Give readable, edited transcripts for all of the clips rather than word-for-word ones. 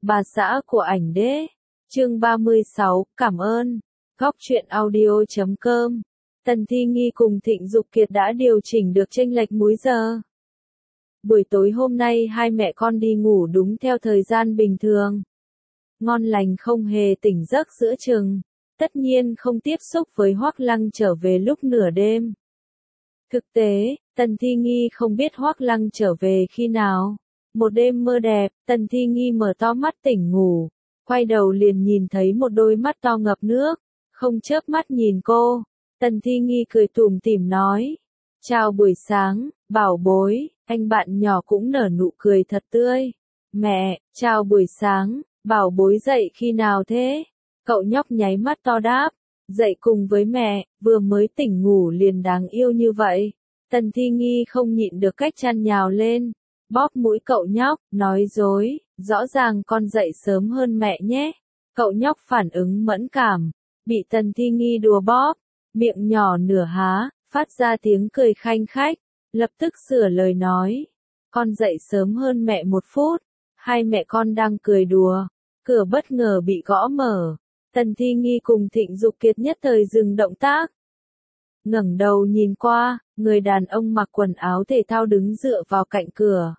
Bà xã của ảnh đế. Chương 36, cảm ơn. Góc truyện audio.com. Tần Thi Nghi cùng Thịnh Dục Kiệt đã điều chỉnh được chênh lệch múi giờ. Buổi tối hôm nay hai mẹ con đi ngủ đúng theo thời gian bình thường. Ngon lành không hề tỉnh giấc giữa chừng. Tất nhiên không tiếp xúc với Hoắc Lăng trở về lúc nửa đêm. Thực tế, Tần Thi Nghi không biết Hoắc Lăng trở về khi nào. Một đêm mơ đẹp, Tần Thi Nghi mở to mắt tỉnh ngủ, quay đầu liền nhìn thấy một đôi mắt to ngập nước, không chớp mắt nhìn cô. Tần Thi Nghi cười tủm tỉm nói, chào buổi sáng, bảo bối, anh bạn nhỏ cũng nở nụ cười thật tươi. Mẹ, chào buổi sáng, bảo bối dậy khi nào thế? Cậu nhóc nháy mắt to đáp, dậy cùng với mẹ, vừa mới tỉnh ngủ liền đáng yêu như vậy. Tần Thi Nghi không nhịn được cách chăn nhào lên, bóp mũi cậu nhóc, nói dối, rõ ràng con dậy sớm hơn mẹ nhé. Cậu nhóc phản ứng mẫn cảm, bị Tần Thi Nghi đùa bóp, miệng nhỏ nửa há, phát ra tiếng cười khanh khách, lập tức sửa lời nói, con dậy sớm hơn mẹ 1 phút. Hai mẹ con đang cười đùa, cửa bất ngờ bị gõ mở. Tần Thi Nghi cùng Thịnh Dục Kiệt nhất thời dừng động tác. Ngẩng đầu nhìn qua, người đàn ông mặc quần áo thể thao đứng dựa vào cạnh cửa.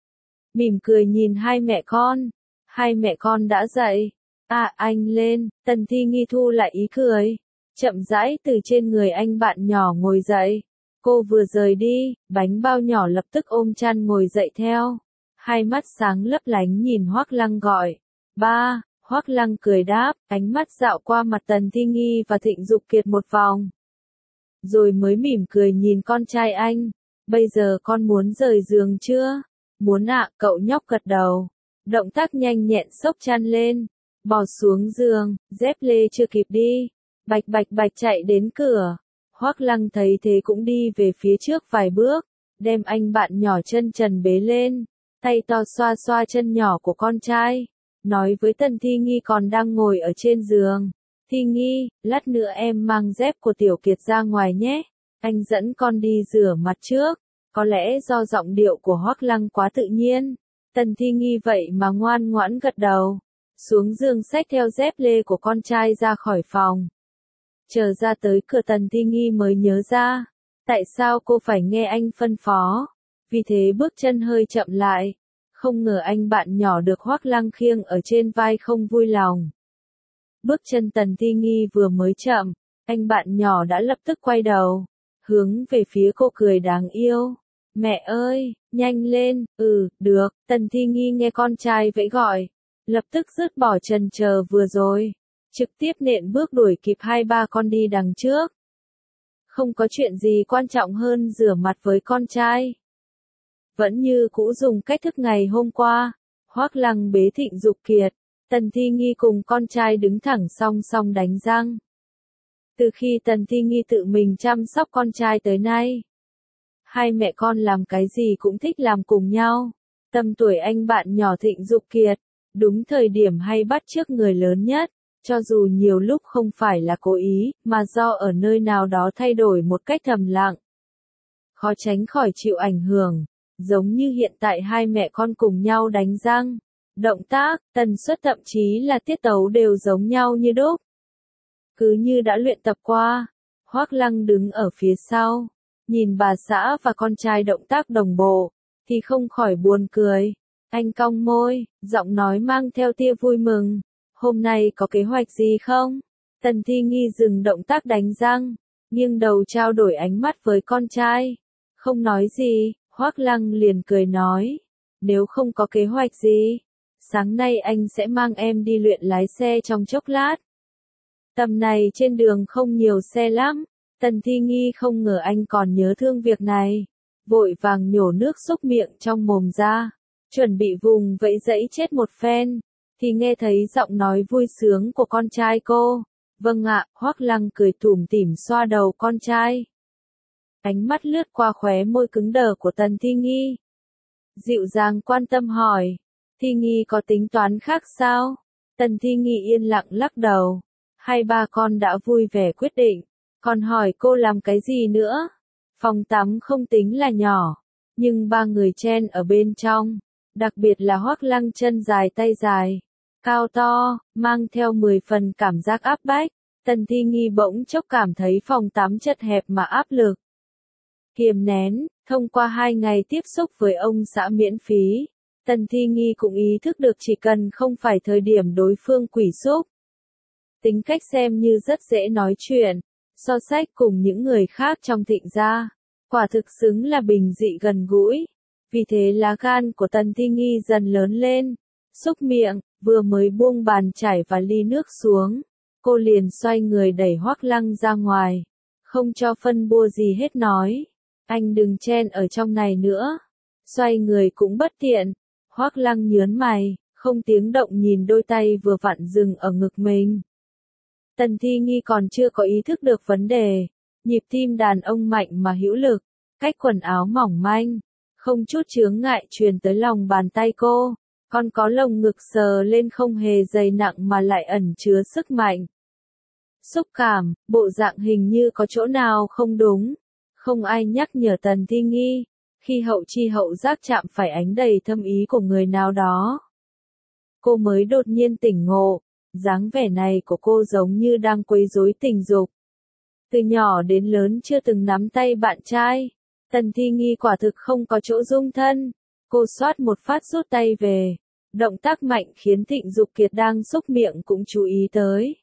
Mỉm cười nhìn hai mẹ con. Hai mẹ con đã dậy. À, anh lên. Tần Thi Nghi thu lại ý cười, chậm rãi từ trên người anh bạn nhỏ ngồi dậy. Cô vừa rời đi, bánh bao nhỏ lập tức ôm chăn ngồi dậy theo. Hai mắt sáng lấp lánh nhìn Hoắc Lăng gọi, ba. Hoắc Lăng cười đáp, ánh mắt dạo qua mặt Tần Thi Nghi và Thịnh Dục Kiệt một vòng. Rồi mới mỉm cười nhìn con trai anh, bây giờ con muốn rời giường chưa? Muốn ạ, cậu nhóc gật đầu. Động tác nhanh nhẹn xốc chăn lên, bò xuống giường, dép lê chưa kịp đi. Bạch bạch bạch chạy đến cửa. Hoắc Lăng thấy thế cũng đi về phía trước vài bước, đem anh bạn nhỏ chân trần bế lên, tay to xoa xoa chân nhỏ của con trai. Nói với Tần Thi Nghi còn đang ngồi ở trên giường, Thi Nghi, lát nữa em mang dép của Tiểu Kiệt ra ngoài nhé, anh dẫn con đi rửa mặt trước. Có lẽ do giọng điệu của Hoắc Lăng quá tự nhiên, Tần Thi Nghi vậy mà ngoan ngoãn gật đầu, xuống giường xách theo dép lê của con trai ra khỏi phòng. Chờ ra tới cửa Tần Thi Nghi mới nhớ ra, tại sao cô phải nghe anh phân phó, vì thế bước chân hơi chậm lại. Không ngờ anh bạn nhỏ được Hoắc Lăng khiêng ở trên vai không vui lòng. Bước chân Tần Thi Nghi vừa mới chậm, anh bạn nhỏ đã lập tức quay đầu, hướng về phía cô cười đáng yêu. Mẹ ơi, nhanh lên, được. Tần Thi Nghi nghe con trai vẫy gọi, lập tức dứt bỏ chần chờ vừa rồi, trực tiếp nện bước đuổi kịp hai ba con đi đằng trước. Không có chuyện gì quan trọng hơn rửa mặt với con trai. Vẫn như cũ dùng cách thức ngày hôm qua, Hoắc Lăng bế Thịnh Dục Kiệt, Tần Thi Nghi cùng con trai đứng thẳng song song đánh răng. Từ khi Tần Thi Nghi tự mình chăm sóc con trai tới nay, hai mẹ con làm cái gì cũng thích làm cùng nhau. Tầm tuổi anh bạn nhỏ Thịnh Dục Kiệt, đúng thời điểm hay bắt chước người lớn nhất, cho dù nhiều lúc không phải là cố ý, mà do ở nơi nào đó thay đổi một cách thầm lặng. Khó tránh khỏi chịu ảnh hưởng. Giống như hiện tại hai mẹ con cùng nhau đánh răng, động tác, tần suất thậm chí là tiết tấu đều giống nhau như đúc. Cứ như đã luyện tập qua. Hoắc Lăng đứng ở phía sau, nhìn bà xã và con trai động tác đồng bộ, thì không khỏi buồn cười. Anh cong môi, giọng nói mang theo tia vui mừng. Hôm nay có kế hoạch gì không? Tần Thi Nghi dừng động tác đánh răng, nghiêng đầu trao đổi ánh mắt với con trai. Không nói gì. Hoắc Lăng liền cười nói, nếu không có kế hoạch gì, sáng nay anh sẽ mang em đi luyện lái xe trong chốc lát. Tầm này trên đường không nhiều xe lắm. Tần Thi Nghi không ngờ anh còn nhớ thương việc này, vội vàng nhổ nước xúc miệng trong mồm ra, chuẩn bị vùng vẫy dẫy chết một phen, thì nghe thấy giọng nói vui sướng của con trai cô. Vâng ạ. Hoắc Lăng cười tủm tỉm xoa đầu con trai. Ánh mắt lướt qua khóe môi cứng đờ của Tần Thi Nghi. Dịu dàng quan tâm hỏi, Thi Nghi có tính toán khác sao? Tần Thi Nghi yên lặng lắc đầu. Hai ba con đã vui vẻ quyết định, còn hỏi cô làm cái gì nữa? Phòng tắm không tính là nhỏ, nhưng ba người chen ở bên trong, đặc biệt là Hoắc Lăng chân dài tay dài, cao to, mang theo 10 phần cảm giác áp bách. Tần Thi Nghi bỗng chốc cảm thấy phòng tắm chật hẹp mà áp lực. Kiềm nén, thông qua 2 ngày tiếp xúc với ông xã miễn phí, Tần Thi Nghi cũng ý thức được chỉ cần không phải thời điểm đối phương quỷ xúc. Tính cách xem như rất dễ nói chuyện, so sách cùng những người khác trong Thịnh gia, quả thực xứng là bình dị gần gũi. Vì thế lá gan của Tần Thi Nghi dần lớn lên, xúc miệng, vừa mới buông bàn chải và ly nước xuống, cô liền xoay người đẩy Hoắc Lăng ra ngoài, không cho phân bua gì hết nói. Anh đừng chen ở trong này nữa. Xoay người cũng bất tiện. Hoắc Lăng nhớn mày, không tiếng động nhìn đôi tay vừa vặn dừng ở ngực mình. Tần Thi Nghi còn chưa có ý thức được vấn đề. Nhịp tim đàn ông mạnh mà hữu lực, cách quần áo mỏng manh, không chút chướng ngại truyền tới lòng bàn tay cô. Còn có lồng ngực sờ lên không hề dày nặng mà lại ẩn chứa sức mạnh. Xúc cảm, bộ dạng hình như có chỗ nào không đúng. Không ai nhắc nhở Tần Thi Nghi, khi hậu chi hậu giác chạm phải ánh đầy thâm ý của người nào đó. Cô mới đột nhiên tỉnh ngộ, dáng vẻ này của cô giống như đang quấy rối tình dục. Từ nhỏ đến lớn chưa từng nắm tay bạn trai, Tần Thi Nghi quả thực không có chỗ dung thân. Cô xoát một phát rút tay về, động tác mạnh khiến Thịnh Dục Kiệt đang xúc miệng cũng chú ý tới.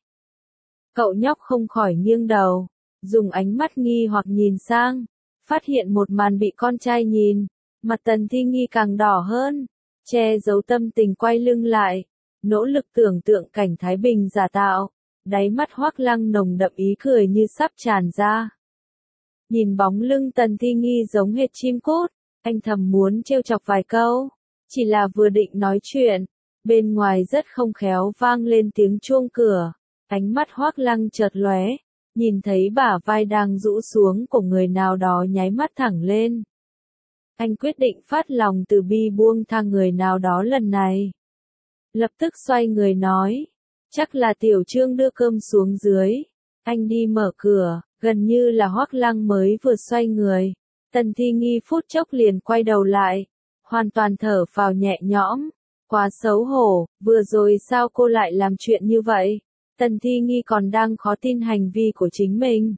Cậu nhóc không khỏi nghiêng đầu, dùng ánh mắt nghi hoặc nhìn sang, phát hiện một màn bị con trai nhìn, mặt Tần Thi Nghi càng đỏ hơn, che giấu tâm tình quay lưng lại, nỗ lực tưởng tượng cảnh Thái Bình giả tạo, đáy mắt Hoắc Lăng nồng đậm ý cười như sắp tràn ra. Nhìn bóng lưng Tần Thi Nghi giống hệt chim cút, anh thầm muốn trêu chọc vài câu, chỉ là vừa định nói chuyện, bên ngoài rất không khéo vang lên tiếng chuông cửa, ánh mắt Hoắc Lăng chợt lóe. Nhìn thấy bả vai đang rũ xuống của người nào đó nháy mắt thẳng lên. Anh quyết định phát lòng từ bi buông tha người nào đó lần này. Lập tức xoay người nói, chắc là Tiểu Trương đưa cơm xuống dưới. Anh đi mở cửa, gần như là Hoắc Lăng mới vừa xoay người. Tần Thi Nghi phút chốc liền quay đầu lại, hoàn toàn thở phào nhẹ nhõm. Quá xấu hổ, vừa rồi sao cô lại làm chuyện như vậy? Tần Thi Nghi còn đang khó tin hành vi của chính mình.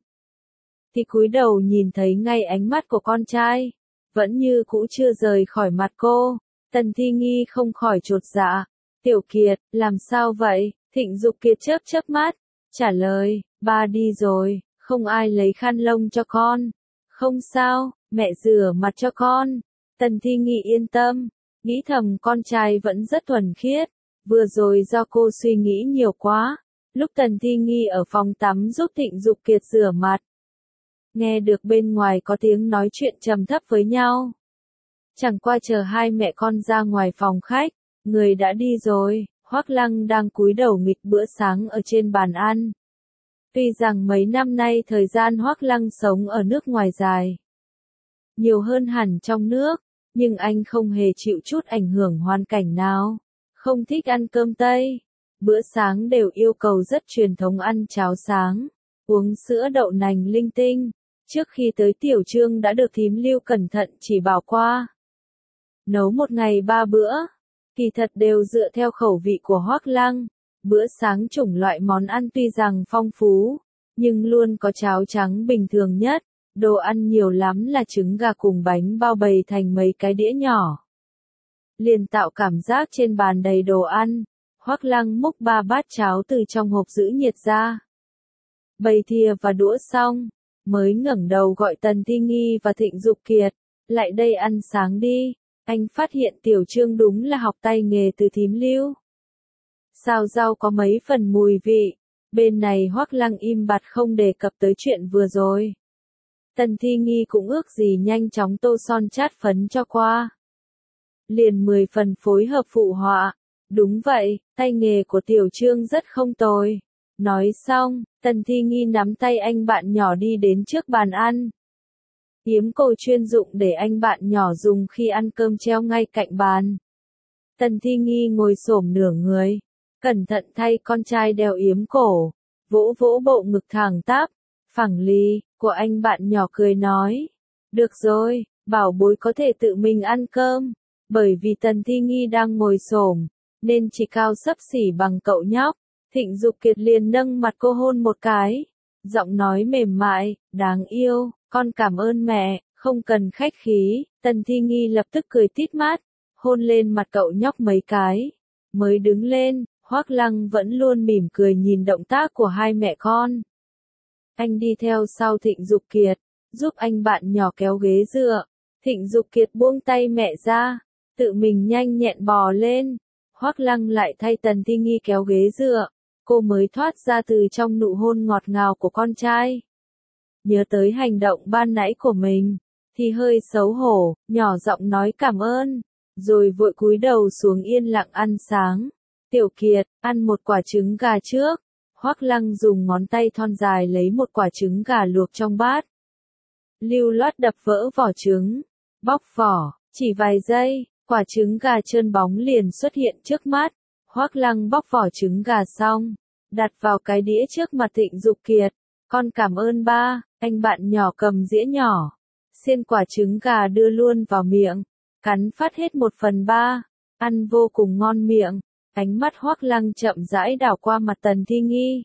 Thì cúi đầu nhìn thấy ngay ánh mắt của con trai, vẫn như cũ chưa rời khỏi mặt cô. Tần Thi Nghi không khỏi chột dạ. Tiểu Kiệt, làm sao vậy? Thịnh Dục Kiệt chớp chớp mắt, trả lời, ba đi rồi, không ai lấy khăn lông cho con. Không sao, mẹ rửa mặt cho con. Tần Thi Nghi yên tâm, nghĩ thầm con trai vẫn rất thuần khiết. Vừa rồi do cô suy nghĩ nhiều quá. Lúc Tần Thi Nghi ở phòng tắm giúp Thịnh Dục Kiệt rửa mặt, nghe được bên ngoài có tiếng nói chuyện trầm thấp với nhau. Chẳng qua chờ hai mẹ con ra ngoài phòng khách, người đã đi rồi. Hoắc Lăng đang cúi đầu nghịch bữa sáng ở trên bàn ăn. Tuy rằng mấy năm nay thời gian Hoắc Lăng sống ở nước ngoài dài, nhiều hơn hẳn trong nước, nhưng anh không hề chịu chút ảnh hưởng hoàn cảnh nào. Không thích ăn cơm Tây. Bữa sáng đều yêu cầu rất truyền thống ăn cháo sáng, uống sữa đậu nành linh tinh. Trước khi tới Tiểu Trương đã được thím Lưu cẩn thận chỉ bảo qua. Nấu một ngày 3 bữa, kỳ thật đều dựa theo khẩu vị của Hoắc Lăng. Bữa sáng chủng loại món ăn tuy rằng phong phú, nhưng luôn có cháo trắng bình thường nhất. Đồ ăn nhiều lắm là trứng gà cùng bánh bao bày thành mấy cái đĩa nhỏ, liền tạo cảm giác trên bàn đầy đồ ăn. Hoắc Lăng múc 3 bát cháo từ trong hộp giữ nhiệt ra, bày thìa và đũa xong, mới ngẩng đầu gọi Tần Thi Nghi và Thịnh Dục Kiệt, lại đây ăn sáng đi. Anh phát hiện Tiểu Trương đúng là học tay nghề từ thím Lưu. Xào rau có mấy phần mùi vị. Bên này Hoắc Lăng im bặt không đề cập tới chuyện vừa rồi. Tần Thi Nghi cũng ước gì nhanh chóng tô son chát phấn cho qua. Liền 10 phần phối hợp phụ họa. Đúng vậy, tay nghề của Tiểu Trương rất không tồi. Nói xong, Tần Thi Nghi nắm tay anh bạn nhỏ đi đến trước bàn ăn. Yếm cổ chuyên dụng để anh bạn nhỏ dùng khi ăn cơm treo ngay cạnh bàn. Tần Thi Nghi ngồi xổm nửa người, cẩn thận thay con trai đeo yếm cổ, vỗ vỗ bộ ngực thẳng tắp, phẳng lì, của anh bạn nhỏ cười nói. Được rồi, bảo bối có thể tự mình ăn cơm. Bởi vì Tần Thi Nghi đang ngồi xổm, nên chỉ cao xấp xỉ bằng cậu nhóc. Thịnh Dục Kiệt liền nâng mặt cô hôn một cái. Giọng nói mềm mại, đáng yêu, con cảm ơn mẹ, không cần khách khí. Tần Thi Nghi lập tức cười tít mắt, hôn lên mặt cậu nhóc mấy cái. Mới đứng lên, Hoắc Lăng vẫn luôn mỉm cười nhìn động tác của hai mẹ con. Anh đi theo sau Thịnh Dục Kiệt, giúp anh bạn nhỏ kéo ghế dựa. Thịnh Dục Kiệt buông tay mẹ ra, tự mình nhanh nhẹn bò lên. Hoắc Lăng lại thay Tần Thi Nghi kéo ghế dựa, cô mới thoát ra từ trong nụ hôn ngọt ngào của con trai. Nhớ tới hành động ban nãy của mình, thì hơi xấu hổ, nhỏ giọng nói cảm ơn, rồi vội cúi đầu xuống yên lặng ăn sáng. Tiểu Kiệt, ăn một quả trứng gà trước. Hoắc Lăng dùng ngón tay thon dài lấy một quả trứng gà luộc trong bát. Lưu loát đập vỡ vỏ trứng, bóc vỏ, chỉ vài giây, quả trứng gà trơn bóng liền xuất hiện trước mắt. Hoắc Lăng bóc vỏ trứng gà xong, đặt vào cái đĩa trước mặt Thịnh Dục Kiệt. Con cảm ơn ba, anh bạn nhỏ cầm dĩa nhỏ, xiên quả trứng gà đưa luôn vào miệng, cắn phát hết 1/3, ăn vô cùng ngon miệng. Ánh mắt Hoắc Lăng chậm rãi đảo qua mặt Tần Thi Nghi.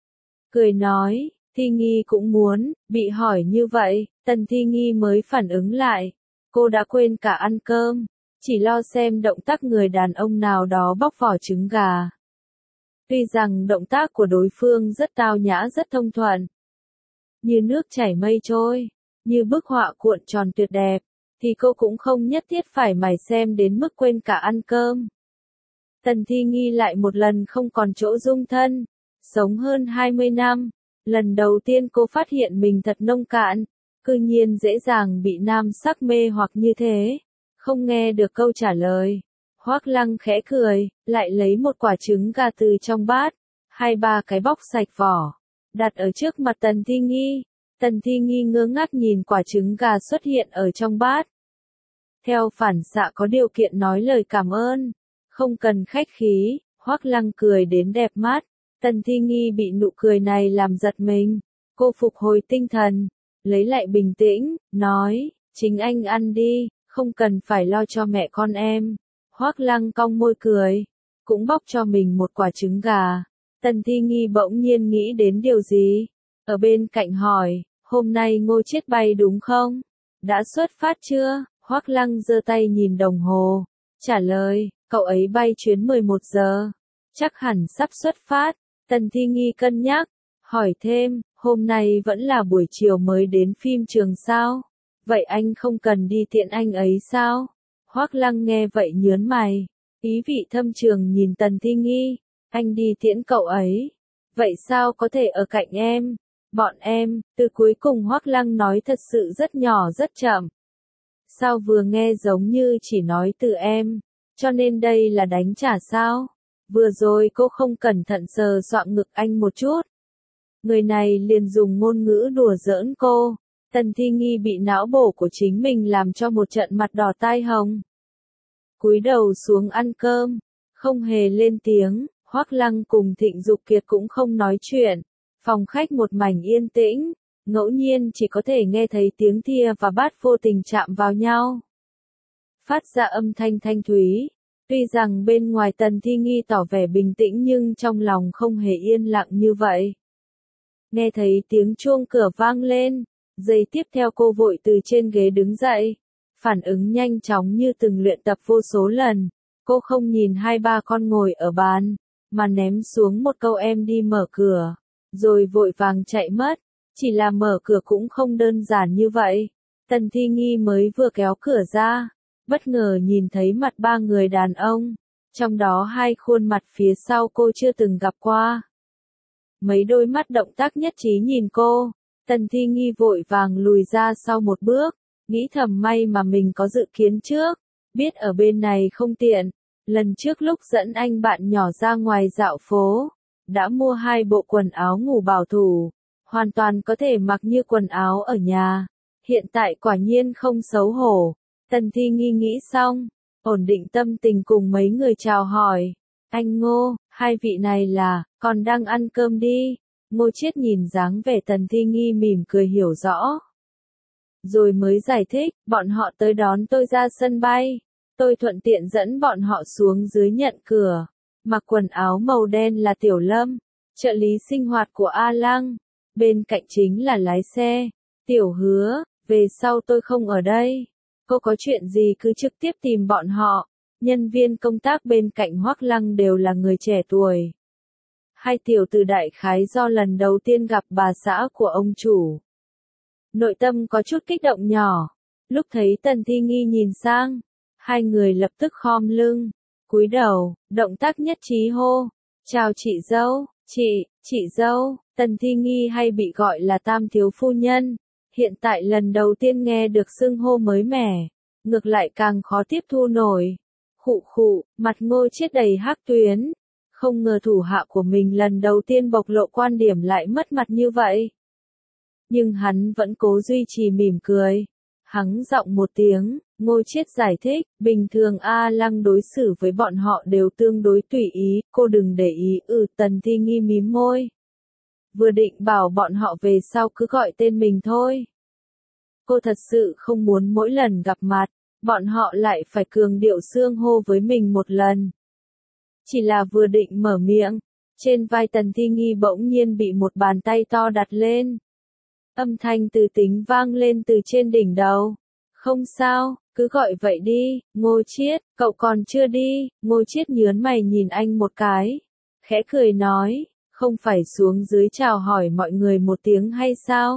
Cười nói, Thi Nghi cũng muốn, bị hỏi như vậy, Tần Thi Nghi mới phản ứng lại. Cô đã quên cả ăn cơm, chỉ lo xem động tác người đàn ông nào đó bóc vỏ trứng gà. Tuy rằng động tác của đối phương rất tao nhã rất thông thuận, như nước chảy mây trôi, như bức họa cuộn tròn tuyệt đẹp, thì cô cũng không nhất thiết phải mải xem đến mức quên cả ăn cơm. Tần Thi Nghi lại một lần không còn chỗ dung thân, sống hơn 20 năm, lần đầu tiên cô phát hiện mình thật nông cạn, cư nhiên dễ dàng bị nam sắc mê hoặc như thế. Không nghe được câu trả lời, Hoắc Lăng khẽ cười, lại lấy một quả trứng gà từ trong bát, 2-3 cái bóc sạch vỏ, đặt ở trước mặt Tần Thi Nghi. Tần Thi Nghi ngơ ngác nhìn quả trứng gà xuất hiện ở trong bát. Theo phản xạ có điều kiện nói lời cảm ơn. Không cần khách khí, Hoắc Lăng cười đến đẹp mắt. Tần Thi Nghi bị nụ cười này làm giật mình. Cô phục hồi tinh thần, lấy lại bình tĩnh, nói, chính anh ăn đi, không cần phải lo cho mẹ con em. Hoắc Lăng cong môi cười, cũng bóc cho mình một quả trứng gà. Tần Thi Nghi bỗng nhiên nghĩ đến điều gì, ở bên cạnh hỏi, hôm nay Ngô Chiết bay đúng không? Đã xuất phát chưa? Hoắc Lăng giơ tay nhìn đồng hồ, trả lời, cậu ấy bay chuyến 11 giờ, chắc hẳn sắp xuất phát. Tần Thi Nghi cân nhắc, hỏi thêm, hôm nay vẫn là buổi chiều mới đến phim trường sao? Vậy anh không cần đi tiện anh ấy sao? Hoắc Lăng nghe vậy nhớn mày, ý vị thâm trường nhìn Tần Thi Nghi, anh đi tiễn cậu ấy. Vậy sao có thể ở cạnh em? Bọn em, từ cuối cùng Hoắc Lăng nói thật sự rất nhỏ rất chậm. Sao vừa nghe giống như chỉ nói từ em, cho nên đây là đánh trả sao? Vừa rồi cô không cẩn thận sờ soạng ngực anh một chút. Người này liền dùng ngôn ngữ đùa giỡn cô. Tần Thi Nghi bị não bổ của chính mình làm cho một trận mặt đỏ tai hồng. Cúi đầu xuống ăn cơm, không hề lên tiếng. Hoắc Lăng cùng Thịnh Dục Kiệt cũng không nói chuyện. Phòng khách một mảnh yên tĩnh, ngẫu nhiên chỉ có thể nghe thấy tiếng thìa và bát vô tình chạm vào nhau, phát ra âm thanh thanh thúy. Tuy rằng bên ngoài Tần Thi Nghi tỏ vẻ bình tĩnh nhưng trong lòng không hề yên lặng như vậy. Nghe thấy tiếng chuông cửa vang lên, giây tiếp theo cô vội từ trên ghế đứng dậy, phản ứng nhanh chóng như từng luyện tập vô số lần. Cô không nhìn 2-3 con ngồi ở bàn, mà ném xuống một câu em đi mở cửa, rồi vội vàng chạy mất. Chỉ là mở cửa cũng không đơn giản như vậy. Tần Thi Nghi mới vừa kéo cửa ra, bất ngờ nhìn thấy mặt 3 người đàn ông, trong đó 2 khuôn mặt phía sau cô chưa từng gặp qua. Mấy đôi mắt động tác nhất trí nhìn cô, Tần Thi Nghi vội vàng lùi ra sau một bước, nghĩ thầm may mà mình có dự kiến trước, biết ở bên này không tiện. Lần trước lúc dẫn anh bạn nhỏ ra ngoài dạo phố, đã mua 2 bộ quần áo ngủ bảo thủ, hoàn toàn có thể mặc như quần áo ở nhà. Hiện tại quả nhiên không xấu hổ. Tần Thi Nghi nghĩ xong, ổn định tâm tình cùng mấy người chào hỏi. Anh Ngô, 2 vị này là, còn đang ăn cơm đi. Ngô Chiết nhìn dáng vẻ Tần Thi Nghi mỉm cười hiểu rõ. Rồi mới giải thích, bọn họ tới đón tôi ra sân bay. Tôi thuận tiện dẫn bọn họ xuống dưới nhận cửa. Mặc quần áo màu đen là Tiểu Lâm, trợ lý sinh hoạt của A Lăng. Bên cạnh chính là lái xe. Tiểu Hứa, về sau tôi không ở đây. Cô có chuyện gì cứ trực tiếp tìm bọn họ. Nhân viên công tác bên cạnh Hoắc Lăng đều là người trẻ tuổi. Hai tiểu tử đại khái do lần đầu tiên gặp bà xã của ông chủ. Nội tâm có chút kích động nhỏ. Lúc thấy Tần Thi Nghi nhìn sang, hai người lập tức khom lưng, cúi đầu, động tác nhất trí hô. Chào chị dâu, chị dâu. Tần Thi Nghi hay bị gọi là Tam thiếu phu nhân. Hiện tại lần đầu tiên nghe được xưng hô mới mẻ, ngược lại càng khó tiếp thu nổi. Khụ khụ, mặt Ngô Chiết đầy hắc tuyến. Không ngờ thủ hạ của mình lần đầu tiên bộc lộ quan điểm lại mất mặt như vậy. Nhưng hắn vẫn cố duy trì mỉm cười. Hắng giọng một tiếng, Ngô Chiết giải thích, bình thường A Lăng đối xử với bọn họ đều tương đối tùy ý, cô đừng để ý. Tần Thi Nghi mím môi. Vừa định bảo bọn họ về sau cứ gọi tên mình thôi. Cô thật sự không muốn mỗi lần gặp mặt, bọn họ lại phải cường điệu xưng hô với mình một lần. Chỉ là vừa định mở miệng, trên vai Tần Thi Nghi bỗng nhiên bị một bàn tay to đặt lên. Âm thanh từ tính vang lên từ trên đỉnh đầu. Không sao, cứ gọi vậy đi, Ngô Chiết, cậu còn chưa đi. Ngô Chiết nhướng mày nhìn anh một cái, khẽ cười nói, không phải xuống dưới chào hỏi mọi người một tiếng hay sao?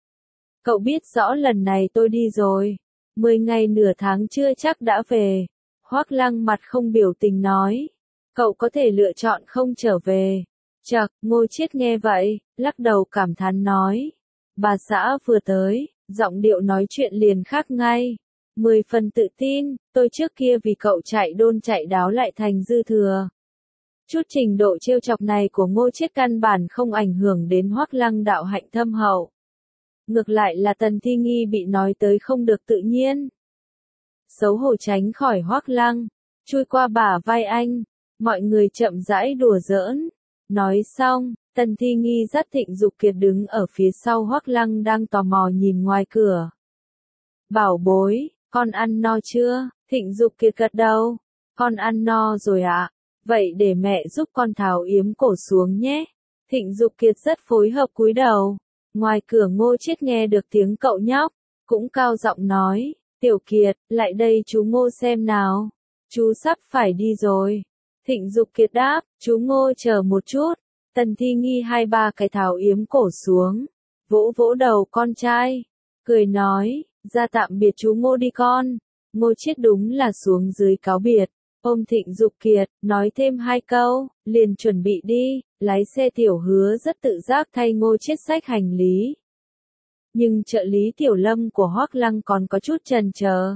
Cậu biết rõ lần này tôi đi rồi, 10 ngày nửa tháng chưa chắc đã về. Hoắc Lăng mặt không biểu tình nói, cậu có thể lựa chọn không trở về. Chậc, Ngô Chiết nghe vậy, lắc đầu cảm thán nói, bà xã vừa tới, giọng điệu nói chuyện liền khác ngay. 10 phần tự tin, tôi trước kia vì cậu chạy đôn chạy đáo lại thành dư thừa. Chút trình độ trêu chọc này của Ngô Chiết căn bản không ảnh hưởng đến Hoắc Lăng đạo hạnh thâm hậu. Ngược lại là Tần Thi Nghi bị nói tới không được tự nhiên. Xấu hổ tránh khỏi Hoắc Lăng, chui qua bả vai anh, mọi người chậm rãi đùa giỡn. Nói xong, Tần Thi Nghi dắt Thịnh Dục Kiệt đứng ở phía sau Hoắc Lăng đang tò mò nhìn ngoài cửa. Bảo bối, con ăn no chưa? Thịnh Dục Kiệt gật đầu. Con ăn no rồi ạ. Vậy để mẹ giúp con tháo yếm cổ xuống nhé. Thịnh Dục Kiệt rất phối hợp cúi đầu. Ngoài cửa Ngô Chiết nghe được tiếng cậu nhóc, cũng cao giọng nói, Tiểu Kiệt, lại đây chú Ngô xem nào. Chú sắp phải đi rồi. Thịnh Dục Kiệt đáp, chú Ngô chờ một chút. Tần Thi Nghi 2-3 cái tháo yếm cổ xuống, vỗ vỗ đầu con trai, cười nói, ra tạm biệt chú Ngô đi con. Ngô Chiết đúng là xuống dưới cáo biệt, ôm Thịnh Dục Kiệt, nói thêm 2 câu, liền chuẩn bị đi. Lái xe Tiểu Hứa rất tự giác thay Ngô Chiết xách hành lý. Nhưng trợ lý Tiểu Lâm của Hoắc Lăng còn có chút chần chờ.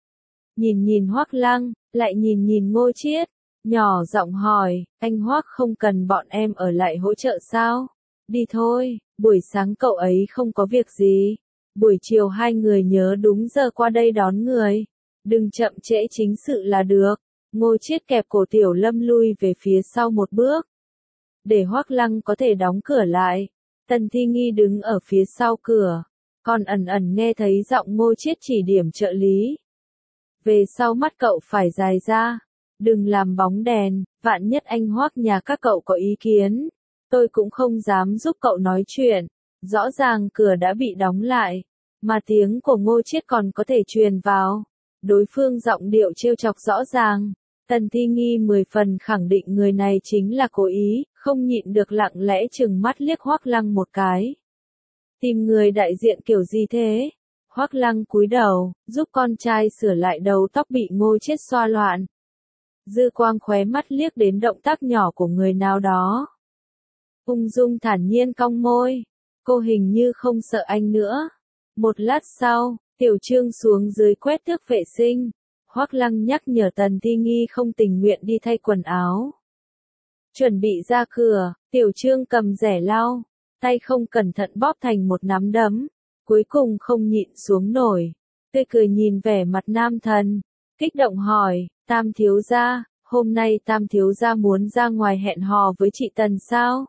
Nhìn Hoắc Lăng, lại nhìn Ngô Chiết, nhỏ giọng hỏi, anh Hoắc không cần bọn em ở lại hỗ trợ sao? Đi thôi, buổi sáng cậu ấy không có việc gì. Buổi chiều hai người nhớ đúng giờ qua đây đón người. Đừng chậm trễ chính sự là được. Ngô Chiết kẹp cổ Tiểu Lâm lui về phía sau một bước, để Hoắc Lăng có thể đóng cửa lại. Tần Thi Nghi đứng ở phía sau cửa, còn ẩn ẩn nghe thấy giọng Ngô Chiết chỉ điểm trợ lý. Về sau mắt cậu phải dài ra, đừng làm bóng đèn, vạn nhất anh Hoắc nhà các cậu có ý kiến, tôi cũng không dám giúp cậu nói chuyện. Rõ ràng cửa đã bị đóng lại, mà tiếng của Ngô Chiết còn có thể truyền vào. Đối phương giọng điệu trêu chọc rõ ràng. Tần Thi Nghi 10 phần khẳng định người này chính là cố ý, không nhịn được lặng lẽ chừng mắt liếc Hoắc Lăng một cái. Tìm người đại diện kiểu gì thế? Hoắc Lăng cúi đầu, giúp con trai sửa lại đầu tóc bị Ngô Chiết xoa loạn. Dư quang khóe mắt liếc đến động tác nhỏ của người nào đó. Ung dung thản nhiên cong môi. Cô hình như không sợ anh nữa. Một lát sau, Tiểu Trương xuống dưới quét tước vệ sinh. Hoắc Lăng nhắc nhở Tần Thi Nghi không tình nguyện đi thay quần áo. Chuẩn bị ra cửa, Tiểu Trương cầm rẻ lau, tay không cẩn thận bóp thành một nắm đấm, cuối cùng không nhịn xuống nổi. Tươi cười nhìn vẻ mặt nam thần, kích động hỏi, Tam thiếu gia, hôm nay Tam thiếu gia muốn ra ngoài hẹn hò với chị Tần sao?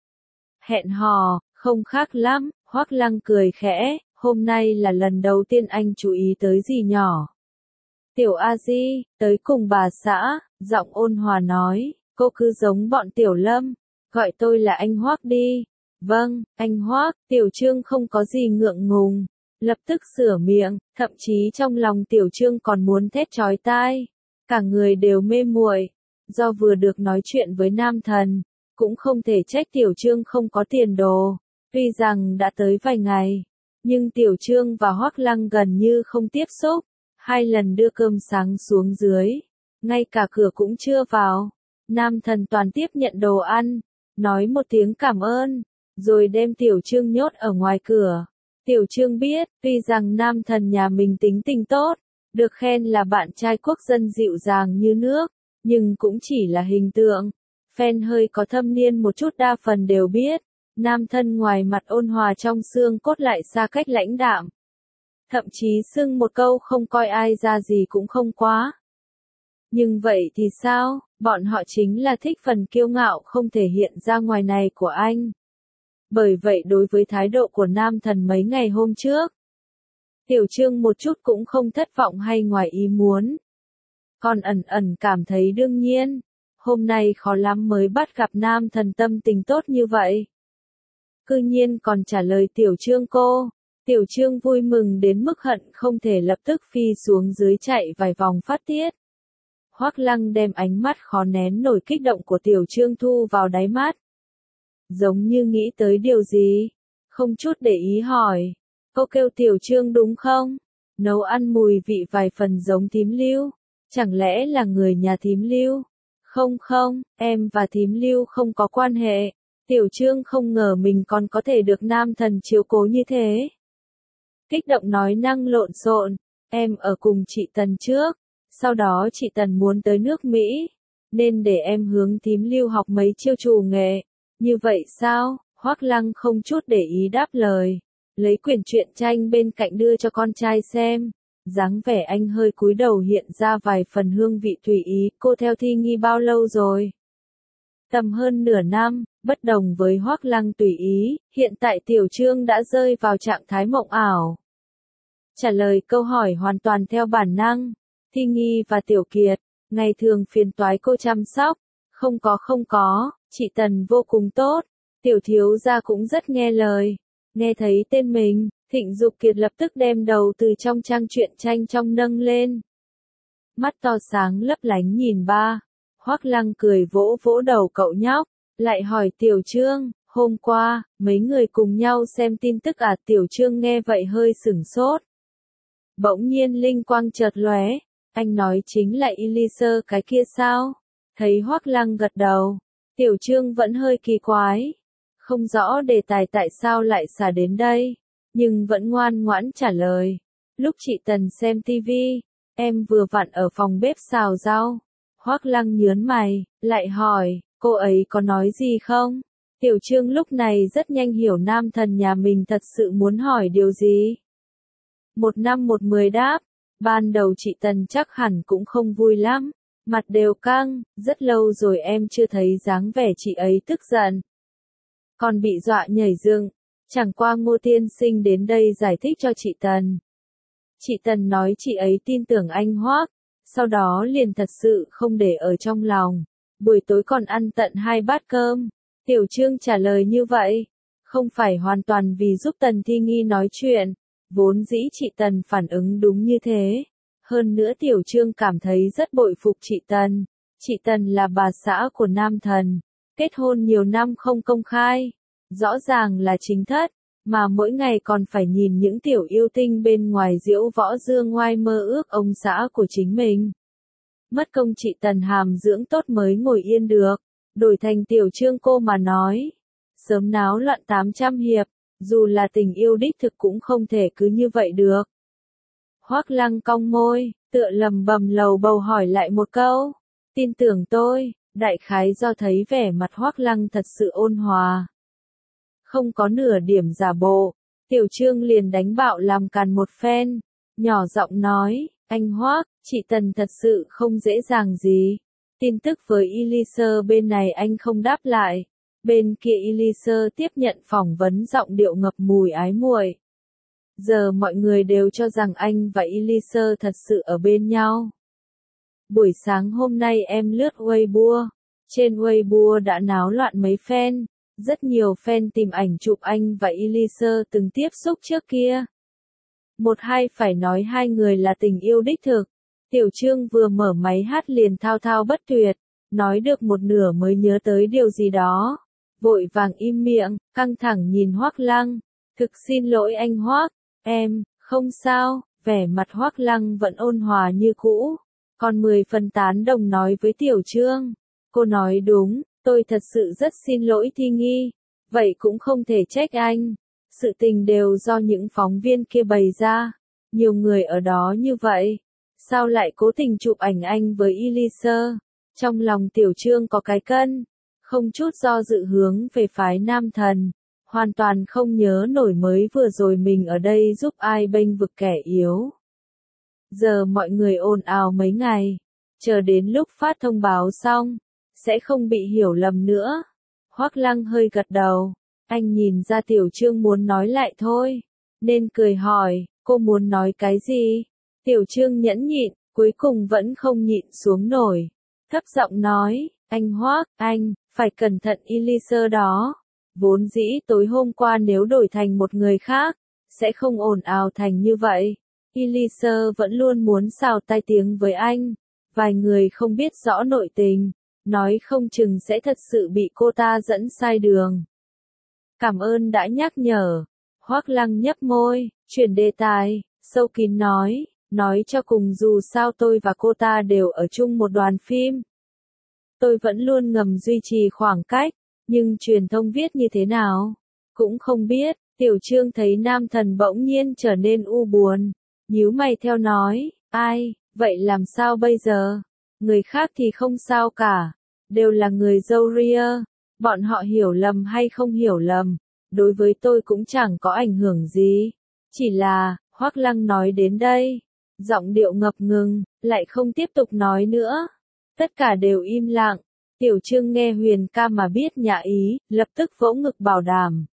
Hẹn hò, không khác lắm, Hoắc Lăng cười khẽ, hôm nay là lần đầu tiên anh chú ý tới gì nhỏ. Tiểu A Di, tới cùng bà xã, giọng ôn hòa nói, cô cứ giống bọn Tiểu Lâm, gọi tôi là anh Hoác đi. Vâng, anh Hoác, Tiểu Trương không có gì ngượng ngùng, lập tức sửa miệng, thậm chí trong lòng Tiểu Trương còn muốn thét chói tai. Cả người đều mê muội, do vừa được nói chuyện với nam thần, cũng không thể trách Tiểu Trương không có tiền đồ. Tuy rằng đã tới vài ngày, nhưng Tiểu Trương và Hoác Lăng gần như không tiếp xúc. 2 lần đưa cơm sáng xuống dưới, ngay cả cửa cũng chưa vào. Nam thần toàn tiếp nhận đồ ăn, nói một tiếng cảm ơn, rồi đem Tiểu Trương nhốt ở ngoài cửa. Tiểu Trương biết, tuy rằng nam thần nhà mình tính tình tốt, được khen là bạn trai quốc dân dịu dàng như nước, nhưng cũng chỉ là hình tượng. Fan hơi có thâm niên một chút đa phần đều biết, nam thân ngoài mặt ôn hòa trong xương cốt lại xa cách lãnh đạm. Thậm chí xưng một câu không coi ai ra gì cũng không quá. Nhưng vậy thì sao, bọn họ chính là thích phần kiêu ngạo không thể hiện ra ngoài này của anh. Bởi vậy đối với thái độ của nam thần mấy ngày hôm trước, Tiểu Trương một chút cũng không thất vọng hay ngoài ý muốn. Còn ẩn ẩn cảm thấy đương nhiên, hôm nay khó lắm mới bắt gặp nam thần tâm tình tốt như vậy. Cư nhiên còn trả lời Tiểu Trương cô. Tiểu Trương vui mừng đến mức hận không thể lập tức phi xuống dưới chạy vài vòng phát tiết. Hoác Lăng đem ánh mắt khó nén nổi kích động của Tiểu Trương thu vào đáy mắt. Giống như nghĩ tới điều gì, không chút để ý hỏi. Cô kêu Tiểu Trương đúng không? Nấu ăn mùi vị vài phần giống thím Lưu. Chẳng lẽ là người nhà thím Lưu? Không không, em và thím Lưu không có quan hệ. Tiểu Trương không ngờ mình còn có thể được nam thần chiếu cố như thế. Kích động nói năng lộn xộn, em ở cùng chị Tần trước, sau đó chị Tần muốn tới nước Mỹ, nên để em hướng thím Lưu học mấy chiêu trù nghệ. Như vậy sao? Hoác Lăng không chút để ý đáp lời, lấy quyển truyện tranh bên cạnh đưa cho con trai xem. Dáng vẻ anh hơi cúi đầu hiện ra vài phần hương vị tùy ý. Cô theo Thi Nghi bao lâu rồi? Tầm hơn nửa năm, bất đồng với Hoác Lăng tùy ý, hiện tại Tiểu Trương đã rơi vào trạng thái mộng ảo. Trả lời câu hỏi hoàn toàn theo bản năng. Thi Nghi và Tiểu Kiệt, ngày thường phiền toái cô chăm sóc. Không có, chị Tần vô cùng tốt. Tiểu thiếu gia cũng rất nghe lời. Nghe thấy tên mình, Thịnh Dục Kiệt lập tức đem đầu từ trong trang truyện tranh trong nâng lên. Mắt to sáng lấp lánh nhìn ba. Hoác Lăng cười vỗ vỗ đầu cậu nhóc, lại hỏi Tiểu Trương, hôm qua, mấy người cùng nhau xem tin tức à? Tiểu Trương nghe vậy hơi sửng sốt. Bỗng nhiên linh quang chợt lóe, anh nói chính là Elisa cái kia sao? Thấy Hoác Lăng gật đầu, Tiểu Trương vẫn hơi kỳ quái, không rõ đề tài tại sao lại xả đến đây, nhưng vẫn ngoan ngoãn trả lời. Lúc chị Tần xem tivi, em vừa vặn ở phòng bếp xào rau. Hoác Lăng nhớn mày, lại hỏi, cô ấy có nói gì không? Tiểu Trương lúc này rất nhanh hiểu nam thần nhà mình thật sự muốn hỏi điều gì. 1/10 đáp, ban đầu chị Tần chắc hẳn cũng không vui lắm, mặt đều căng, rất lâu rồi em chưa thấy dáng vẻ chị ấy tức giận. Còn bị dọa nhảy dựng, chẳng qua Ngô Tiên Sinh đến đây giải thích cho chị Tần. Chị Tần nói chị ấy tin tưởng anh Hoác, sau đó liền thật sự không để ở trong lòng, buổi tối còn ăn tận 2 bát cơm. Tiểu Trương trả lời như vậy, không phải hoàn toàn vì giúp Tần Thi Nghi nói chuyện, vốn dĩ chị Tần phản ứng đúng như thế. Hơn nữa Tiểu Trương cảm thấy rất bội phục chị Tần. Chị Tần là bà xã của nam thần, kết hôn nhiều năm không công khai, rõ ràng là chính thất, mà mỗi ngày còn phải nhìn những tiểu yêu tinh bên ngoài diễu võ dương ngoai mơ ước ông xã của chính mình. Mất công chị Tần hàm dưỡng tốt mới ngồi yên được, đổi thành Tiểu Trương cô mà nói. Sớm náo loạn 800 hiệp, dù là tình yêu đích thực cũng không thể cứ như vậy được. Hoác Lăng cong môi, tựa lầm bầm lầu bầu hỏi lại một câu. Tin tưởng tôi, đại khái do thấy vẻ mặt Hoác Lăng thật sự ôn hòa. Không có nửa điểm giả bộ, Tiểu Trương liền đánh bạo làm càn một phen, nhỏ giọng nói, anh Hoác, chị Tần thật sự không dễ dàng gì. Tin tức với Elisa bên này anh không đáp lại, bên kia Elisa tiếp nhận phỏng vấn giọng điệu ngập mùi ái muội. Giờ mọi người đều cho rằng anh và Elise thật sự ở bên nhau. Buổi sáng hôm nay em lướt Weibo. Trên Weibo đã náo loạn mấy fan. Rất nhiều fan tìm ảnh chụp anh và Elise từng tiếp xúc trước kia. Một hai phải nói hai người là tình yêu đích thực. Tiểu Chương vừa mở máy hát liền thao thao bất tuyệt, nói được một nửa mới nhớ tới điều gì đó. Vội vàng im miệng, căng thẳng nhìn Hoắc Lăng. Thực xin lỗi anh Hoắc, em, không sao, vẻ mặt Hoắc Lăng vẫn ôn hòa như cũ. Còn 10 phần tán đồng nói với Tiểu Chương. Cô nói đúng, tôi thật sự rất xin lỗi Thi Nghi. Vậy cũng không thể trách anh. Sự tình đều do những phóng viên kia bày ra. Nhiều người ở đó như vậy. Sao lại cố tình chụp ảnh anh với Elise? Trong lòng Tiểu Chương có cái cân. Không chút do dự hướng về phái nam thần. Hoàn toàn không nhớ nổi mới vừa rồi mình ở đây giúp ai bênh vực kẻ yếu. Giờ mọi người ồn ào mấy ngày. Chờ đến lúc phát thông báo xong. Sẽ không bị hiểu lầm nữa. Hoắc Lăng hơi gật đầu. Anh nhìn ra Tiểu Chương muốn nói lại thôi. Nên cười hỏi, cô muốn nói cái gì? Tiểu Chương nhẫn nhịn, cuối cùng vẫn không nhịn xuống nổi. Thấp giọng nói, anh Hoắc, anh, phải cẩn thận Elise đó. Vốn dĩ tối hôm qua nếu đổi thành một người khác, sẽ không ồn ào thành như vậy. Elise vẫn luôn muốn xào tai tiếng với anh. Vài người không biết rõ nội tình, nói không chừng sẽ thật sự bị cô ta dẫn sai đường. Cảm ơn đã nhắc nhở. Hoắc Lăng nhấp môi, chuyển đề tài, sâu kín nói cho cùng dù sao tôi và cô ta đều ở chung một đoàn phim. Tôi vẫn luôn ngầm duy trì khoảng cách, nhưng truyền thông viết như thế nào? Cũng không biết. Tiểu Chương thấy nam thần bỗng nhiên trở nên u buồn, nhíu mày theo nói, ai, vậy làm sao bây giờ? Người khác thì không sao cả, đều là người dâu ria, bọn họ hiểu lầm hay không hiểu lầm, đối với tôi cũng chẳng có ảnh hưởng gì. Chỉ là, Hoắc Lăng nói đến đây, giọng điệu ngập ngừng, lại không tiếp tục nói nữa. Tất cả đều im lặng. Tiểu Chương nghe Huyền ca mà biết nhã ý, lập tức vỗ ngực bảo đảm.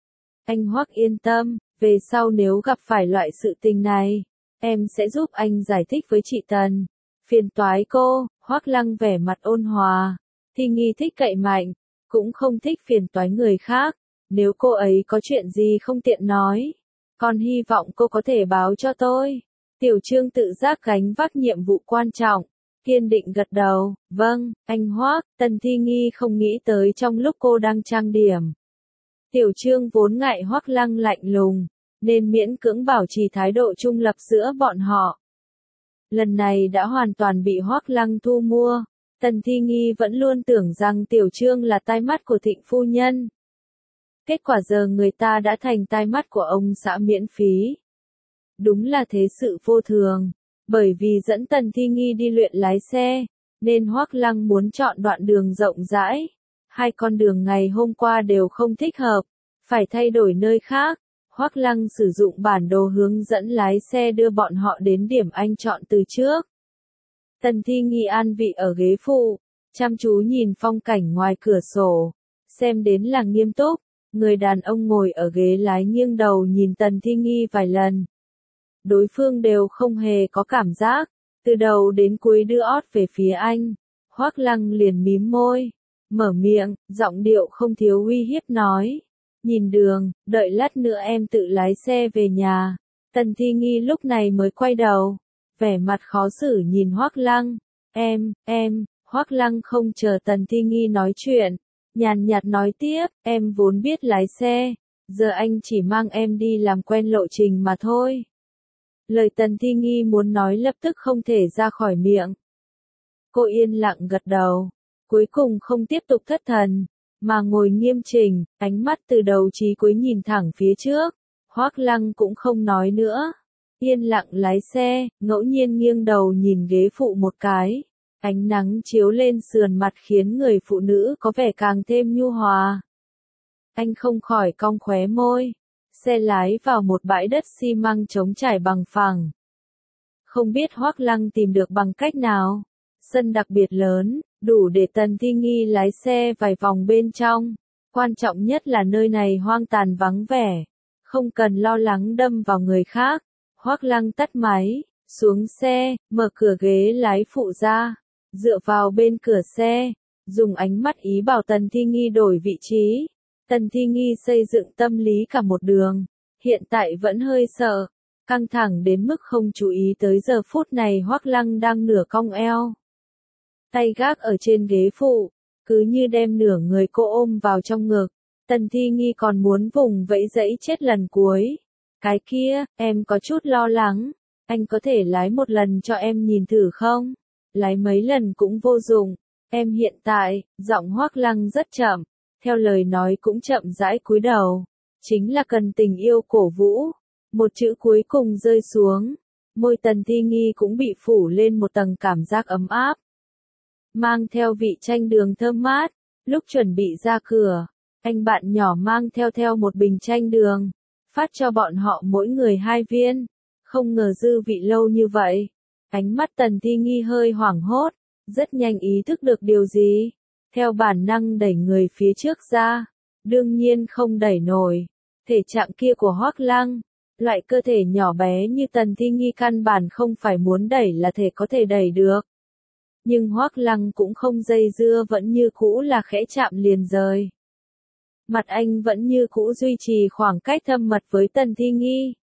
Anh Hoắc yên tâm, về sau nếu gặp phải loại sự tình này, em sẽ giúp anh giải thích với chị Tần. Phiền toái cô. Hoắc Lăng vẻ mặt ôn hòa. Thi Nghi thích cậy mạnh, cũng không thích phiền toái người khác. Nếu cô ấy có chuyện gì không tiện nói, con hy vọng cô có thể báo cho tôi. Tiểu Chương tự giác gánh vác nhiệm vụ quan trọng, kiên định gật đầu. Vâng, anh Hoắc. Tần Thi Nghi không nghĩ tới trong lúc cô đang trang điểm. Tiểu Chương vốn ngại Hoắc Lăng lạnh lùng, nên miễn cưỡng bảo trì thái độ trung lập giữa bọn họ. Lần này đã hoàn toàn bị Hoắc Lăng thu mua. Tần Thi Nghi vẫn luôn tưởng rằng Tiểu Chương là tai mắt của Thịnh phu nhân. Kết quả giờ người ta đã thành tai mắt của ông xã miễn phí. Đúng là thế sự vô thường. Bởi vì dẫn Tần Thi Nghi đi luyện lái xe, nên Hoắc Lăng muốn chọn đoạn đường rộng rãi. Hai con đường ngày hôm qua đều không thích hợp, phải thay đổi nơi khác. Hoắc Lăng sử dụng bản đồ hướng dẫn lái xe đưa bọn họ đến điểm anh chọn từ trước. Tần Thi Nghi an vị ở ghế phụ, chăm chú nhìn phong cảnh ngoài cửa sổ, xem đến là nghiêm túc. Người đàn ông ngồi ở ghế lái nghiêng đầu nhìn Tần Thi Nghi vài lần. Đối phương đều không hề có cảm giác, từ đầu đến cuối đưa ót về phía anh. Hoắc Lăng liền mím môi, mở miệng, giọng điệu không thiếu uy hiếp nói. Nhìn đường, đợi lát nữa em tự lái xe về nhà. Tần Thi Nghi lúc này mới quay đầu, vẻ mặt khó xử nhìn Hoắc Lăng. Em, Hoắc Lăng không chờ Tần Thi Nghi nói chuyện, nhàn nhạt nói tiếp, em vốn biết lái xe, giờ anh chỉ mang em đi làm quen lộ trình mà thôi. Lời Tần Thi Nghi muốn nói lập tức không thể ra khỏi miệng. Cô yên lặng gật đầu, cuối cùng không tiếp tục thất thần, mà ngồi nghiêm chỉnh, ánh mắt từ đầu chí cuối nhìn thẳng phía trước. Hoắc Lăng cũng không nói nữa, yên lặng lái xe, ngẫu nhiên nghiêng đầu nhìn ghế phụ một cái. Ánh nắng chiếu lên sườn mặt khiến người phụ nữ có vẻ càng thêm nhu hòa. Anh không khỏi cong khóe môi. Xe lái vào một bãi đất xi măng trống trải bằng phẳng. Không biết Hoắc Lăng tìm được bằng cách nào. Sân đặc biệt lớn, đủ để Tần Thi Nghi lái xe vài vòng bên trong. Quan trọng nhất là nơi này hoang tàn vắng vẻ. không cần lo lắng đâm vào người khác. Hoắc Lăng tắt máy, xuống xe, mở cửa ghế lái phụ ra, dựa vào bên cửa xe, dùng ánh mắt ý bảo Tần Thi Nghi đổi vị trí. Tần Thi Nghi xây dựng tâm lý cả một đường, hiện tại vẫn hơi sợ, căng thẳng đến mức không chú ý tới giờ phút này Hoắc Lăng đang nửa cong eo, tay gác ở trên ghế phụ, cứ như đem nửa người cô ôm vào trong ngực. Tần Thi Nghi còn muốn vùng vẫy dẫy chết lần cuối. Cái kia, em có chút lo lắng, anh có thể lái một lần cho em nhìn thử không? Lái mấy lần cũng vô dụng, em hiện tại, giọng Hoắc Lăng rất chậm, theo lời nói cũng chậm rãi cúi đầu, chính là cần tình yêu cổ vũ. Một chữ cuối cùng rơi xuống, môi Tần Thi Nghi cũng bị phủ lên một tầng cảm giác ấm áp, mang theo vị chanh đường thơm mát. Lúc chuẩn bị ra cửa, anh bạn nhỏ mang theo một bình chanh đường, phát cho bọn họ mỗi người 2 viên, không ngờ dư vị lâu như vậy. Ánh mắt Tần Thi Nghi hơi hoảng hốt, rất nhanh ý thức được điều gì, theo bản năng đẩy người phía trước ra, đương nhiên không đẩy nổi. Thể trạng kia của Hoắc Lăng, loại cơ thể nhỏ bé như Tần Thi Nghi căn bản không phải muốn đẩy là thể có thể đẩy được. Nhưng Hoắc Lăng cũng không dây dưa, vẫn như cũ là khẽ chạm liền rời. Mặt anh vẫn như cũ duy trì khoảng cách thâm mật với Tần Thi Nghi.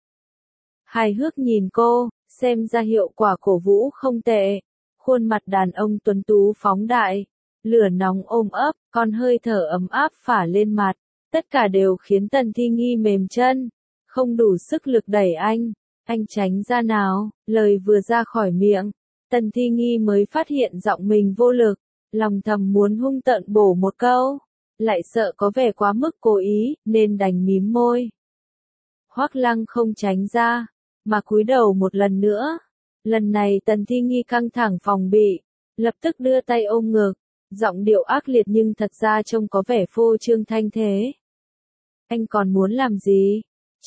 Hài hước nhìn cô, xem ra hiệu quả cổ vũ không tệ. Khuôn mặt đàn ông tuấn tú phóng đại, lửa nóng ôm ấp, còn hơi thở ấm áp phả lên mặt. Tất cả đều khiến Tần Thi Nghi mềm chân, không đủ sức lực đẩy anh tránh ra nào. Lời vừa ra khỏi miệng, Tần Thi Nghi mới phát hiện giọng mình vô lực, lòng thầm muốn hung tợn bổ một câu, lại sợ có vẻ quá mức cố ý, nên đành mím môi. Hoắc Lăng không tránh ra, mà cúi đầu một lần nữa. Lần này Tần Thi Nghi căng thẳng phòng bị, lập tức đưa tay ôm ngực, giọng điệu ác liệt nhưng thật ra trông có vẻ phô trương thanh thế. Anh còn muốn làm gì?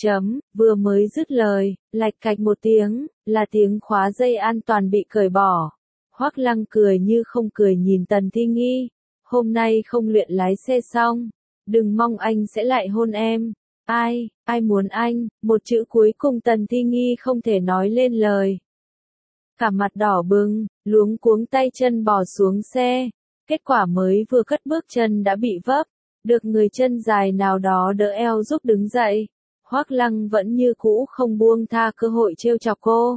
Vừa mới dứt lời, lạch cạch một tiếng, là tiếng khóa dây an toàn bị cởi bỏ. Hoắc Lăng cười như không cười nhìn Tần Thi Nghi, hôm nay không luyện lái xe xong, đừng mong anh sẽ lại hôn em. Ai muốn anh? Một chữ cuối cùng Tần Thi Nghi không thể nói lên lời. Cả mặt đỏ bừng, luống cuống tay chân bò xuống xe, kết quả mới vừa cất bước chân đã bị vấp, được người chân dài nào đó đỡ eo giúp đứng dậy. Hoắc Lăng vẫn như cũ không buông tha cơ hội trêu chọc cô.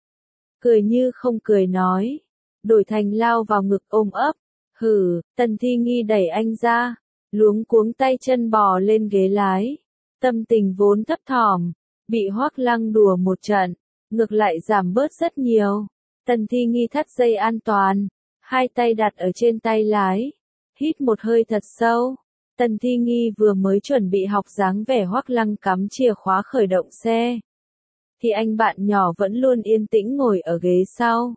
Cười như không cười nói, đổi thành lao vào ngực ôm ấp. Hừ, Tần Thi Nghi đẩy anh ra, luống cuống tay chân bò lên ghế lái. Tâm tình vốn thấp thỏm, bị Hoắc Lăng đùa một trận, ngược lại giảm bớt rất nhiều. Tần Thi Nghi thắt dây an toàn, hai tay đặt ở trên tay lái, hít một hơi thật sâu. Tần Thi Nghi vừa mới chuẩn bị học dáng vẻ Hoắc Lăng cắm chìa khóa khởi động xe, thì anh bạn nhỏ vẫn luôn yên tĩnh ngồi ở ghế sau.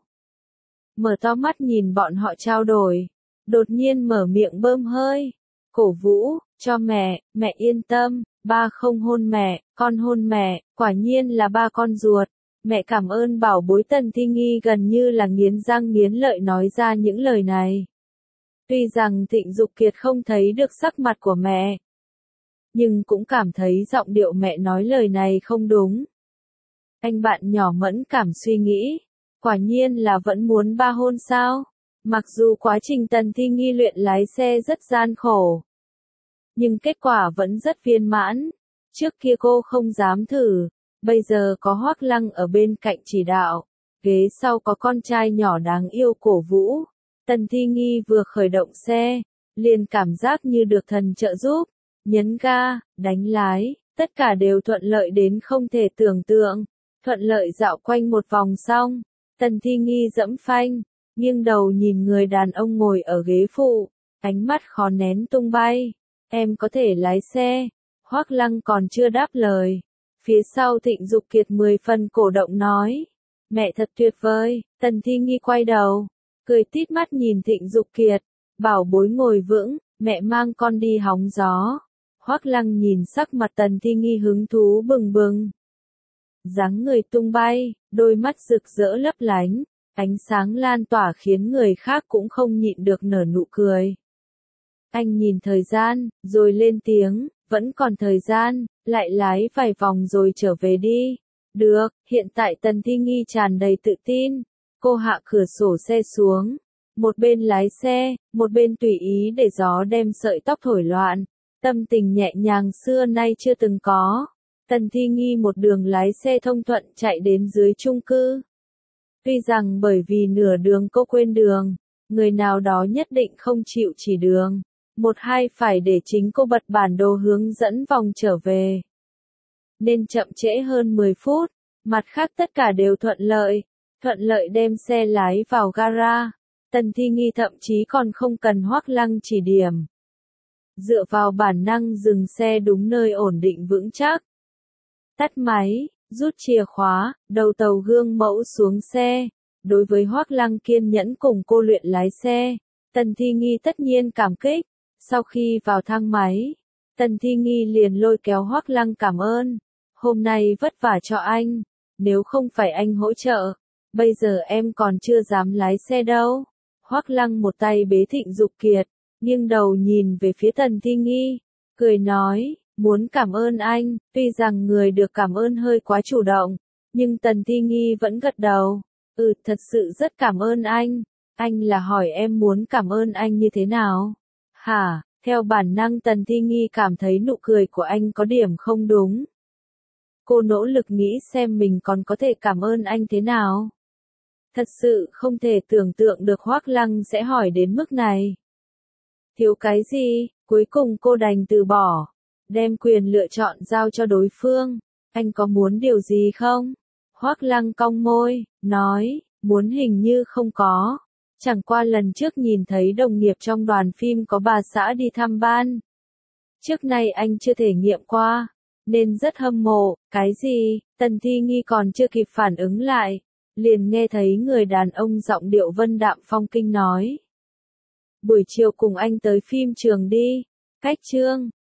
Mở to mắt nhìn bọn họ trao đổi, đột nhiên mở miệng bơm hơi, cổ vũ, cho mẹ yên tâm, ba không hôn mẹ, con hôn mẹ, quả nhiên là ba con ruột. Mẹ cảm ơn bảo bối. Tần Thi Nghi gần như là nghiến răng nghiến lợi nói ra những lời này. Tuy rằng Thịnh Dục Kiệt không thấy được sắc mặt của mẹ, nhưng cũng cảm thấy giọng điệu mẹ nói lời này không đúng. Anh bạn nhỏ mẫn cảm suy nghĩ, quả nhiên là vẫn muốn ba hôn sao? Mặc dù quá trình Tần Thi Nghi luyện lái xe rất gian khổ, nhưng kết quả vẫn rất viên mãn. Trước kia cô không dám thử, bây giờ có Hoắc Lăng ở bên cạnh chỉ đạo, ghế sau có con trai nhỏ đáng yêu cổ vũ. Tần Thi Nghi vừa khởi động xe, liền cảm giác như được thần trợ giúp, nhấn ga, đánh lái, tất cả đều thuận lợi đến không thể tưởng tượng. Thuận lợi dạo quanh một vòng xong, Tần Thi Nghi dẫm phanh, nghiêng đầu nhìn người đàn ông ngồi ở ghế phụ, ánh mắt khó nén tung bay. Em có thể lái xe. Hoắc Lăng còn chưa đáp lời, phía sau Thịnh Dục Kiệt 10 phần cổ động nói, mẹ thật tuyệt vời. Tần Thi Nghi quay đầu, cười tít mắt nhìn Thịnh Dục Kiệt, bảo bối ngồi vững, mẹ mang con đi hóng gió. Hoắc Lăng nhìn sắc mặt Tần Thi Nghi hứng thú bừng bừng, dáng người tung bay, đôi mắt rực rỡ lấp lánh, ánh sáng lan tỏa khiến người khác cũng không nhịn được nở nụ cười. Anh nhìn thời gian, rồi lên tiếng, Vẫn còn thời gian, lại lái vài vòng rồi trở về đi. Được, hiện tại Tần Thi Nghi tràn đầy tự tin. Cô hạ cửa sổ xe xuống. Một bên lái xe, một bên tùy ý để gió đem sợi tóc thổi loạn. Tâm tình nhẹ nhàng xưa nay chưa từng có. Tần Thi Nghi một đường lái xe thông thuận chạy đến dưới chung cư. Tuy rằng bởi vì nửa đường cô quên đường, người nào đó nhất định không chịu chỉ đường. Một hai phải để chính cô bật bản đồ hướng dẫn vòng trở về. Nên chậm trễ hơn 10 phút, mặt khác tất cả đều thuận lợi đem xe lái vào gara. Tần Thi Nghi thậm chí còn không cần Hoắc Lăng chỉ điểm. Dựa vào bản năng dừng xe đúng nơi ổn định vững chắc. Tắt máy, rút chìa khóa, đầu tàu gương mẫu xuống xe. Đối với Hoắc Lăng kiên nhẫn cùng cô luyện lái xe, Tần Thi Nghi tất nhiên cảm kích. Sau khi vào thang máy, Tần Thi Nghi liền lôi kéo Hoắc Lăng cảm ơn. Hôm nay vất vả cho anh, nếu không phải anh hỗ trợ, bây giờ em còn chưa dám lái xe đâu. Hoắc Lăng một tay bế Thịnh Dục Kiệt, nghiêng đầu nhìn về phía Tần Thi Nghi, cười nói, muốn cảm ơn anh. Tuy rằng người được cảm ơn hơi quá chủ động, nhưng Tần Thi Nghi vẫn gật đầu. Thật sự rất cảm ơn anh. Anh là hỏi em muốn cảm ơn anh như thế nào? Hả? Theo bản năng Tần Thi Nghi cảm thấy nụ cười của anh có điểm không đúng. Cô nỗ lực nghĩ xem mình còn có thể cảm ơn anh thế nào. Thật sự không thể tưởng tượng được Hoắc Lăng sẽ hỏi đến mức này. Thiếu cái gì, cuối cùng cô đành từ bỏ, đem quyền lựa chọn giao cho đối phương. Anh có muốn điều gì không? Hoắc Lăng cong môi, nói, muốn hình như không có. Chẳng qua lần trước nhìn thấy đồng nghiệp trong đoàn phim có bà xã đi thăm ban. Trước nay anh chưa thể nghiệm qua, nên rất hâm mộ. Cái gì? Tần Thi Nghi còn chưa kịp phản ứng lại, liền nghe thấy người đàn ông giọng điệu vân đạm phong kinh nói. Buổi chiều cùng anh tới phim trường đi. Cách chương